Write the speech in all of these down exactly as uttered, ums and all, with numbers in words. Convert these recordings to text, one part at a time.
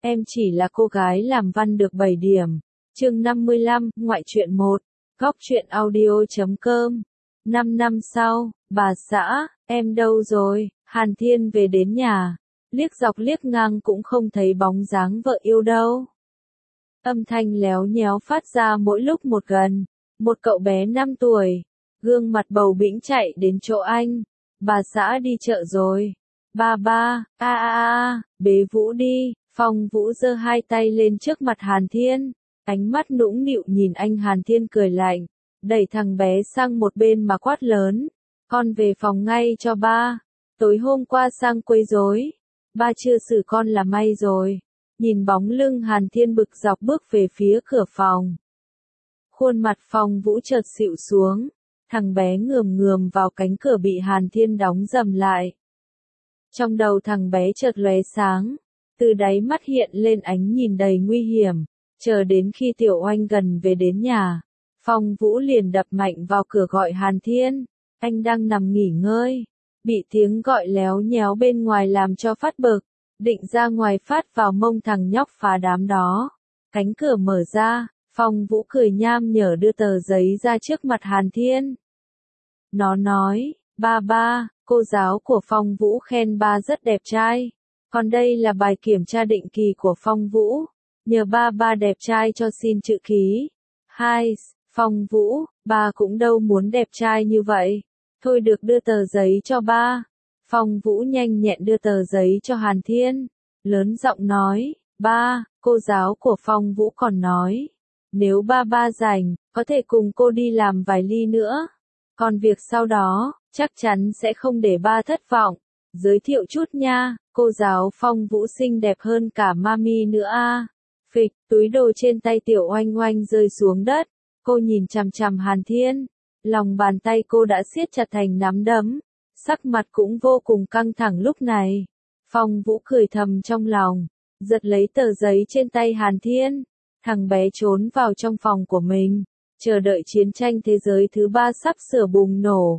em chỉ là cô gái làm văn được bảy điểm. Chương năm mươi lăm, ngoại truyện một. Góc truyện audio chấm com. Năm năm sau, bà xã, em đâu rồi? Hàn Thiên về đến nhà, liếc dọc liếc ngang cũng không thấy bóng dáng vợ yêu đâu. Âm thanh léo nhéo phát ra mỗi lúc một gần. Một cậu bé năm tuổi, gương mặt bầu bĩnh chạy đến chỗ anh. Bà xã đi chợ rồi. Ba ba, a a a, bế Vũ đi. Phong Vũ giơ hai tay lên trước mặt Hàn Thiên, ánh mắt nũng nịu nhìn anh. Hàn Thiên cười lạnh, đẩy thằng bé sang một bên mà quát lớn, con về phòng ngay cho ba. Tối hôm qua sang quấy rối, ba chưa xử con là may rồi. Nhìn bóng lưng Hàn Thiên bực dọc bước về phía cửa phòng. Khuôn mặt Phong Vũ chợt xịu xuống, thằng bé ngườm ngườm vào cánh cửa bị Hàn Thiên đóng dầm lại. Trong đầu thằng bé chợt lóe sáng, từ đáy mắt hiện lên ánh nhìn đầy nguy hiểm. Chờ đến khi Tiểu Oanh gần về đến nhà, Phong Vũ liền đập mạnh vào cửa gọi Hàn Thiên. Anh đang nằm nghỉ ngơi, bị tiếng gọi léo nhéo bên ngoài làm cho phát bực, định ra ngoài phát vào mông thằng nhóc phá đám đó. Cánh cửa mở ra, Phong Vũ cười nham nhở đưa tờ giấy ra trước mặt Hàn Thiên. Nó nói, ba ba, cô giáo của Phong Vũ khen ba rất đẹp trai. Còn đây là bài kiểm tra định kỳ của Phong Vũ. Nhờ ba ba đẹp trai cho xin chữ ký. Hai, Phong Vũ, ba cũng đâu muốn đẹp trai như vậy. Thôi được đưa tờ giấy cho ba. Phong Vũ nhanh nhẹn đưa tờ giấy cho Hàn Thiên. Lớn giọng nói, ba, cô giáo của Phong Vũ còn nói. Nếu ba ba rảnh, có thể cùng cô đi làm vài ly nữa. Còn việc sau đó, chắc chắn sẽ không để ba thất vọng. Giới thiệu chút nha, cô giáo Phong Vũ xinh đẹp hơn cả mami nữa a. À. Phịch, túi đồ trên tay Tiểu Oanh Oanh rơi xuống đất. Cô nhìn chằm chằm Hàn Thiên. Lòng bàn tay cô đã siết chặt thành nắm đấm. Sắc mặt cũng vô cùng căng thẳng lúc này. Phong Vũ cười thầm trong lòng, giật lấy tờ giấy trên tay Hàn Thiên. Thằng bé trốn vào trong phòng của mình, chờ đợi chiến tranh thế giới thứ ba sắp sửa bùng nổ.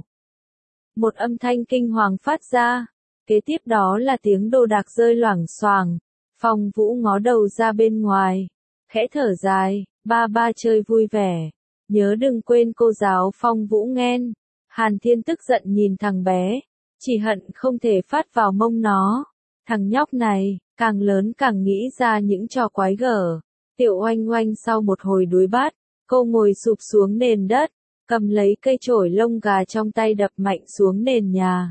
Một âm thanh kinh hoàng phát ra, kế tiếp đó là tiếng đồ đạc rơi loảng xoảng. Phong Vũ ngó đầu ra bên ngoài, khẽ thở dài, ba ba chơi vui vẻ, nhớ đừng quên cô giáo Phong Vũ nghen. Hàn Thiên tức giận nhìn thằng bé, chỉ hận không thể phát vào mông nó. Thằng nhóc này, càng lớn càng nghĩ ra những trò quái gở. Tiểu Oanh Oanh sau một hồi đuối bắt, cô ngồi sụp xuống nền đất, cầm lấy cây chổi lông gà trong tay đập mạnh xuống nền nhà.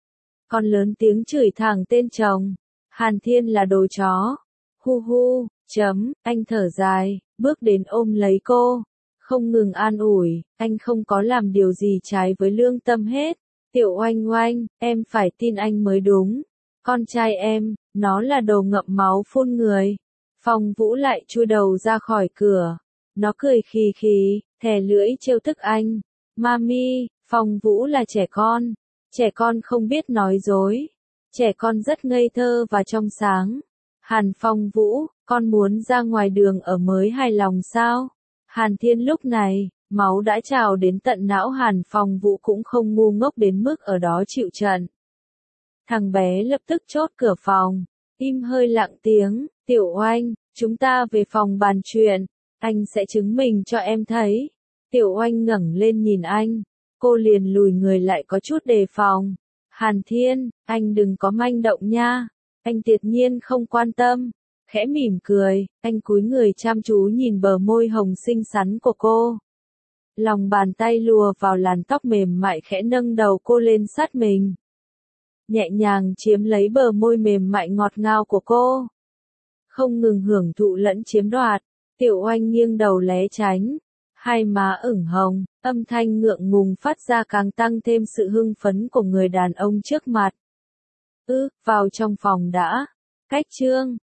Còn lớn tiếng chửi thẳng tên chồng, Hàn Thiên là đồ chó. Hu hu, chấm, anh thở dài, bước đến ôm lấy cô, không ngừng an ủi, anh không có làm điều gì trái với lương tâm hết. Tiểu Oanh Oanh, em phải tin anh mới đúng. Con trai em, nó là đồ ngậm máu phun người. Phong Vũ lại chui đầu ra khỏi cửa. Nó cười khì khì, thè lưỡi trêu tức anh. Mami, Phong Vũ là trẻ con. Trẻ con không biết nói dối. Trẻ con rất ngây thơ và trong sáng. Hàn Phong Vũ, con muốn ra ngoài đường ở mới hài lòng sao? Hàn Thiên lúc này, máu đã trào đến tận não. Hàn Phong Vũ cũng không ngu ngốc đến mức ở đó chịu trận. Thằng bé lập tức chốt cửa phòng, im hơi lặng tiếng, Tiểu Oanh, chúng ta về phòng bàn chuyện, anh sẽ chứng minh cho em thấy. Tiểu Oanh ngẩng lên nhìn anh, cô liền lùi người lại có chút đề phòng. Hàn Thiên, anh đừng có manh động nha. Anh tuyệt nhiên không quan tâm, khẽ mỉm cười, anh cúi người chăm chú nhìn bờ môi hồng xinh xắn của cô. Lòng bàn tay lùa vào làn tóc mềm mại khẽ nâng đầu cô lên sát mình. Nhẹ nhàng chiếm lấy bờ môi mềm mại ngọt ngào của cô. Không ngừng hưởng thụ lẫn chiếm đoạt, Tiểu Oanh nghiêng đầu né tránh. Hai má ửng hồng, âm thanh ngượng ngùng phát ra càng tăng thêm sự hưng phấn của người đàn ông trước mặt. Ư, vào trong phòng đã. Cách chương.